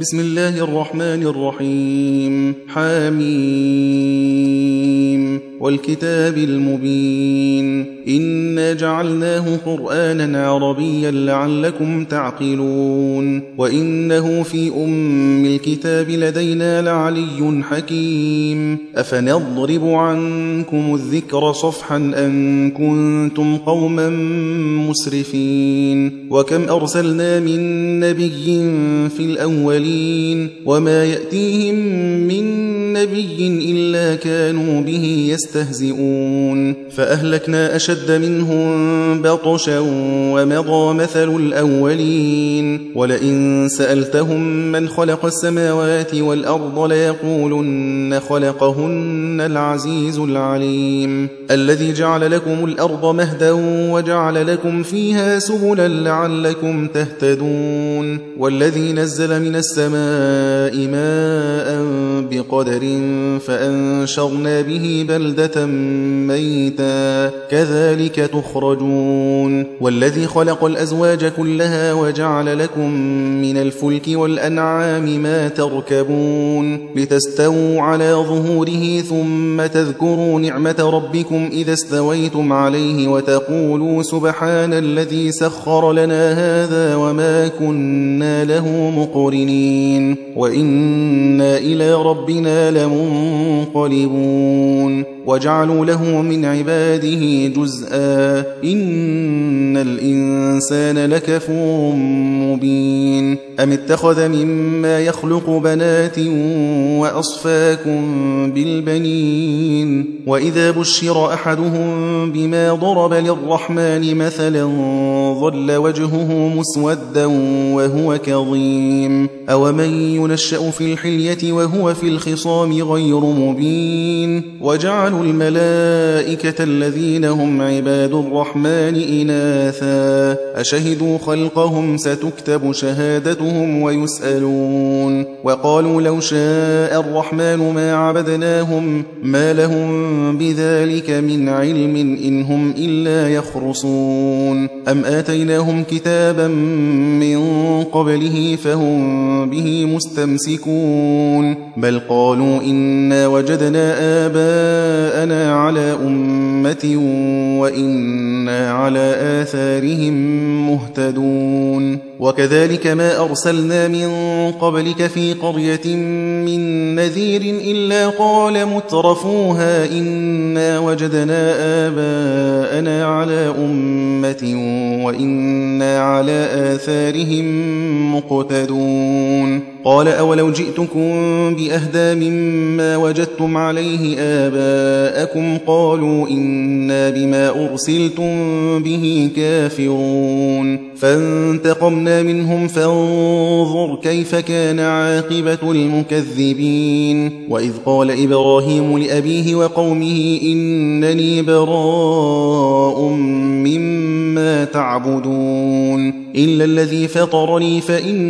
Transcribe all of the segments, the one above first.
بسم الله الرحمن الرحيم. حميم والكتاب المبين إنا جعلناه قرآنا عربيا لعلكم تعقلون وإنه في أم الكتاب لدينا لعلي حكيم أفنضرب عنكم الذكر صفحا أن كنتم قوما مسرفين وكم أرسلنا من نبي في الأولين وما يأتيهم من نبي إلا كانوا به يستهزئون فأهلكنا أشد منهم بطشا ومضى مثل الأولين ولئن سألتهم من خلق السماوات والأرض ليقولن خلقهن العزيز العليم الذي جعل لكم الأرض مهدا وجعل لكم فيها سبلا لعلكم تهتدون والذي نزل من السماء ماء بقدر فأنشرنا به بلدة ميتا كذلك تخرجون والذي خلق الأزواج كلها وجعل لكم من الفلك والأنعام ما تركبون لتستووا على ظهوره ثم تذكروا نعمة ربكم إذا استويتم عليه وتقولوا سبحان الذي سخر لنا هذا وما كنا له مقرنين وإنا إلى ربنا لمنقلبون وجعلوا له من عباده جزءا إن الإنسان لكفور مبين أم اتخذ مما يخلق بنات وأصفاكم بالبنين وإذا بشر أحدهم بما ضرب للرحمن مثلا ظل وجهه مسودا وهو كظيم أومن ينشأ في الحلية وهو في الخصام غير مبين وجعلوا الملائكة الذين هم عباد الرحمن إناثا أشهدوا خلقهم ستكتب شهادتهم ويسألون وقالوا لو شاء الرحمن ما عبدناهم ما لهم بذلك من علم إن هم إلا يخرصون أم آتيناهم كتابا من قبله فهم به مستمسكون بل قالوا إنا وجدنا آباءنا على أمة وإنا على آثارهم مهتدون وكذلك ما أرسلنا من قبلك في قرية من نذير إلا قال مترفوها إنا وجدنا آباءنا على أمة وإنا على آثارهم مقتدون قال أولو جئتكم بأهدى مما وجدتم عليه آباءكم قالوا إنا بما أرسلتم به كافرون فانتقمنا منهم فانظر كيف كان عاقبة المكذبين وإذ قال إبراهيم لأبيه وقومه إنني براء مما تعبدون إلا الذي فطرني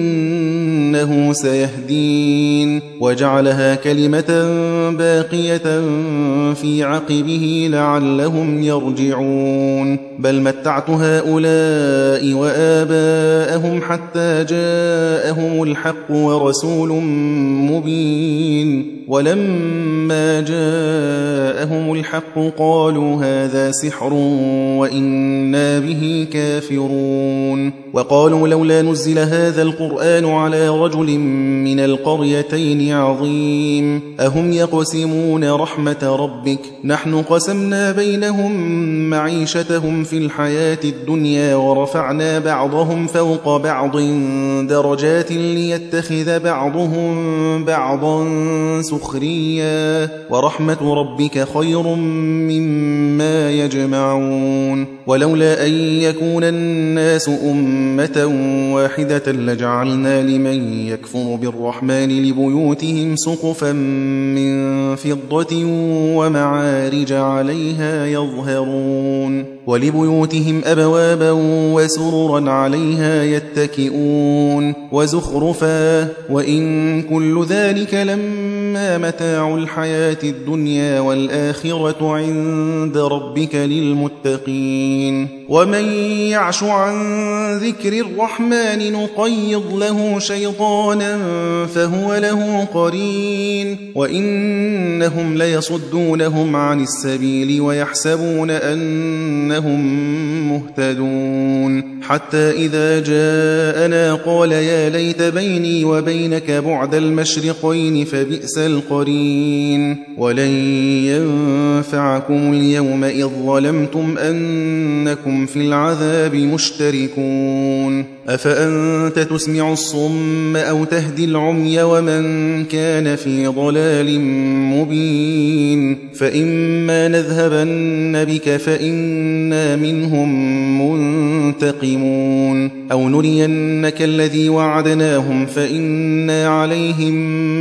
فإنه سيهدين وجعلها كلمة باقية في عقبه لعلهم يرجعون بل متعت هؤلاء وآباءهم حتى جاءهم الحق ورسول مبين ولما جاءهم الحق قالوا هذا سحر وإنا به كافرون وقالوا لولا نزل هذا القرآن على رجل من القريتين عظيم أهم يقسمون رحمة ربك نحن قسمنا بينهم معيشتهم في الحياة الدنيا ورفعنا بعضهم فوق بعض درجات ليتخذ بعضهم بعضا سخريا ورحمة ربك خير مما يجمعون ولولا أن يكون الناس أمة واحدة لجعلنا لمن يكفر بالرحمن لبيوتهم سقفا من فضة ومعارج عليها يظهرون ولبيوتهم أبوابا وسررا عليها يتكئون وزخرفا وإن كل ذلك لما متاع الحياة الدنيا والآخرة عند ربك للمتقين ومن يعش عن ذكر الرحمن نقيض له شيطانا فهو له قرين وإنهم ليصدونهم عن السبيل ويحسبون أنهم مهتدون حتى إذا جاءنا قال يا ليت بيني وبينك بعد المشرقين فبئس القرين ولن ينفعكم اليوم إذ ظلمتم أنكم في العذاب مشتركون أفأنت تسمع الصم أو تهدي العمي ومن كان في ضلال مبين فإما نذهبن بك فإنا منهم منتقمون أو نرينك الذي وعدناهم فإنا عليهم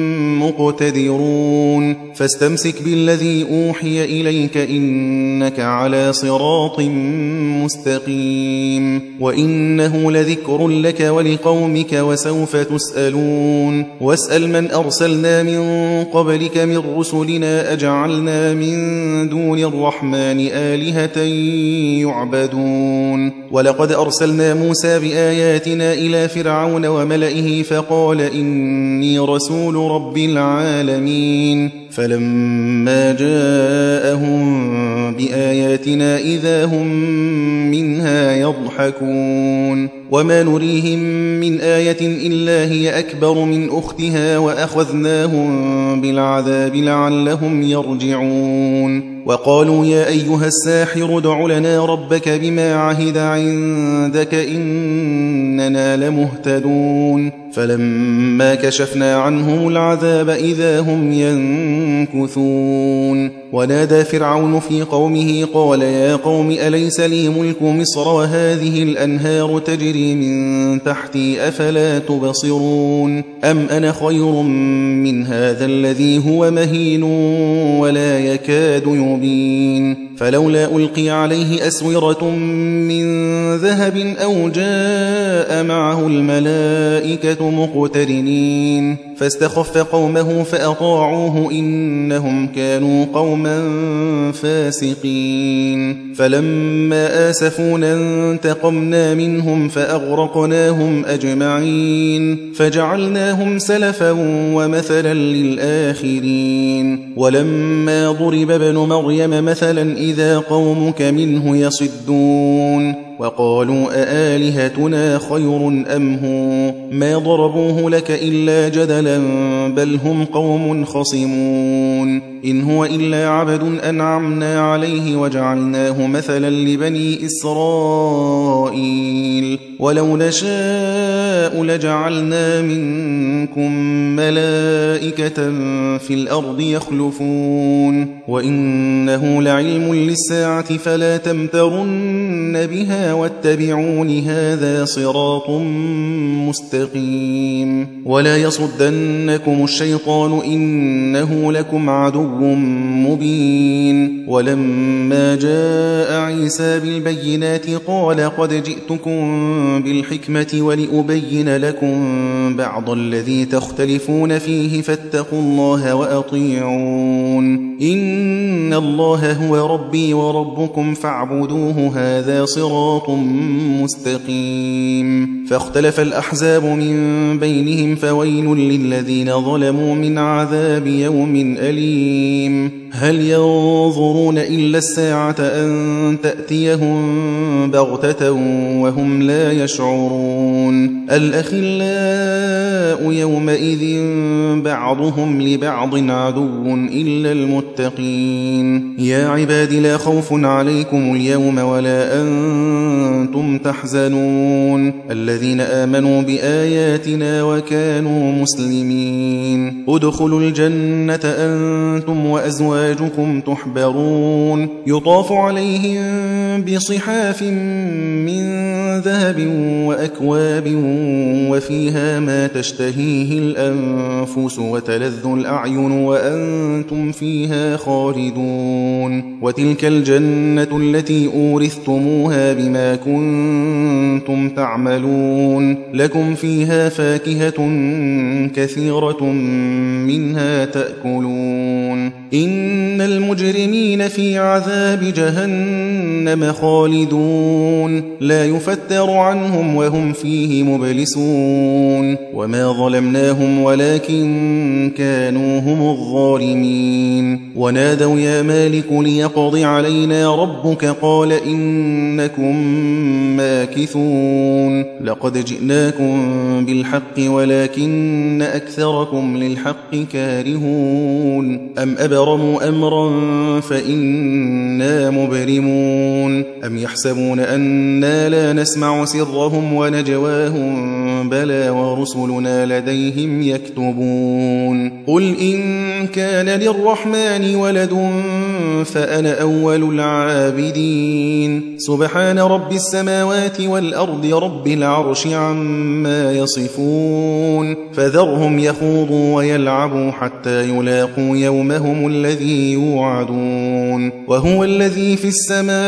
مقتدرون فاستمسك بالذي أوحي إليك إنك على صراط مستقيم وإنه لذكر لك ولقومك وسوف تسألون واسأل من أرسلنا من قبلك من رسلنا أجعلنا من دون الرحمن آلهة يعبدون ولقد أرسلنا موسى بآياتنا إلى فرعون وملئه فقال إني رسول رب العالمين فلما جاءهم بآياتنا إذا هم منها يضحكون وما نريهم من آية إلا هي أكبر من أختها وأخذناهم بالعذاب لعلهم يرجعون وقالوا يا أيها الساحر ادع لنا ربك بما عهد عندك إننا لمهتدون فلما كشفنا عنهم العذاب إذا هم ينكثون ونادى فرعون في قومه قال يا قوم أليس لي ملك مصر وهذه الأنهار تجري من تحتي أفلا تبصرون أم أنا خير من هذا الذي هو مهين ولا يكاد يبين فلولا ألقي عليه أسورة من ذهب أو جاء معه الملائكة مقترنين فاستخف قومه فأطاعوه إنهم كانوا قوما فاسقين فلما آسفونا انتقمنا منهم فأغرقناهم أجمعين فجعلناهم سلفا ومثلا للآخرين ولما ضرب ابن مريم مثلا إذا قومك منه يصدون وقالوا أآلهتنا خير أم هو ما ضربوه لك إلا جدلا بل هم قوم خصمون إن هو إلا عبد أنعمنا عليه وجعلناه مثلا لبني إسرائيل ولو نشاء لجعلنا منكم ملائكة في الأرض يخلفون وإنه لعلم للساعة فلا تمترن بها واتبعون هذا صراط مستقيم ولا يصدنكم الشيطان إنه لكم عدو مبين ولما جاء عيسى بالبينات قال قد جئتكم بالحكمة ولأبين لكم بعض الذي تختلفون فيه فاتقوا الله وأطيعون إن الله هو ربي وربكم فاعبدوه هذا صراط مستقيم فاختلف الأحزاب من بينهم فويل للذين ظلموا من عذاب يوم أليم هل ينظرون إلا الساعة أن تأتيهم بغتة وهم لا يشعرون الأخلاء يومئذ بعضهم لبعض عدو إلا المتقين يا عباد لا خوف عليكم اليوم ولا أنتم وأنتم تحزنون الذين آمنوا بآياتنا وكانوا مسلمين ادخلوا الجنة أنتم وأزواجكم تحبرون يطاف عليهم بصحاف من ذهب وأكواب وفيها ما تشتهيه الأنفس وتلذ الأعين وأنتم فيها خالدون وتلك الجنة التي أورثتموها بما كنتم تعملون لكم فيها فاكهة كثيرة منها تأكلون إن المجرمين في عذاب جهنم خالدون لا يفتر عنهم وهم فيه مبلسون وما ظلمناهم ولكن كانوا هم الظالمين ونادوا يا مالك ليقض علينا ربك قال إنكم ماكثون لقد جئناكم بالحق ولكن أكثركم للحق كارهون أم أبرموا أمرا فإنا مبرمون أم يحسبون أنا لا نسمع سرهم ونجواهم بلى ورسلنا لديهم يكتبون قل إن كان للرحمن ولد فأنا أول العابدين سبحان رب السماوات والأرض رب العرش عما يصفون فذرهم يخوضوا ويلعبوا حتى يلاقوا يومهم الذي يوعدون وهو الذي في السماء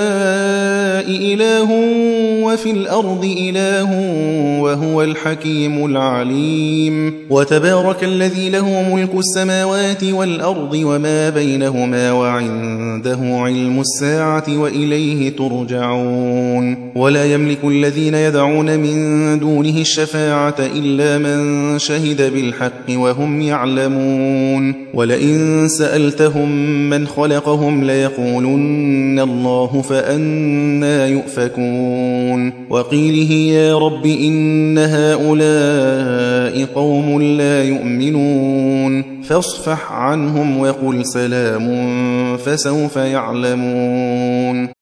إله وفي الأرض إله وهو الحكيم العليم وتبارك الذي له ملك السماوات والأرض وما بينهما وعنده علم الساعة وإليه ترجعون ولا يملك الذين يدعون من دونه الشفاعة إلا من شهد بالحق وهم يعلمون ولئن سألتهم من خلقهم ليقولن الله فأنى يؤفكون وقيله يا رب إن هؤلاء قوم لا يؤمنون فاصفح عنهم وقل سلام فسوف يعلمون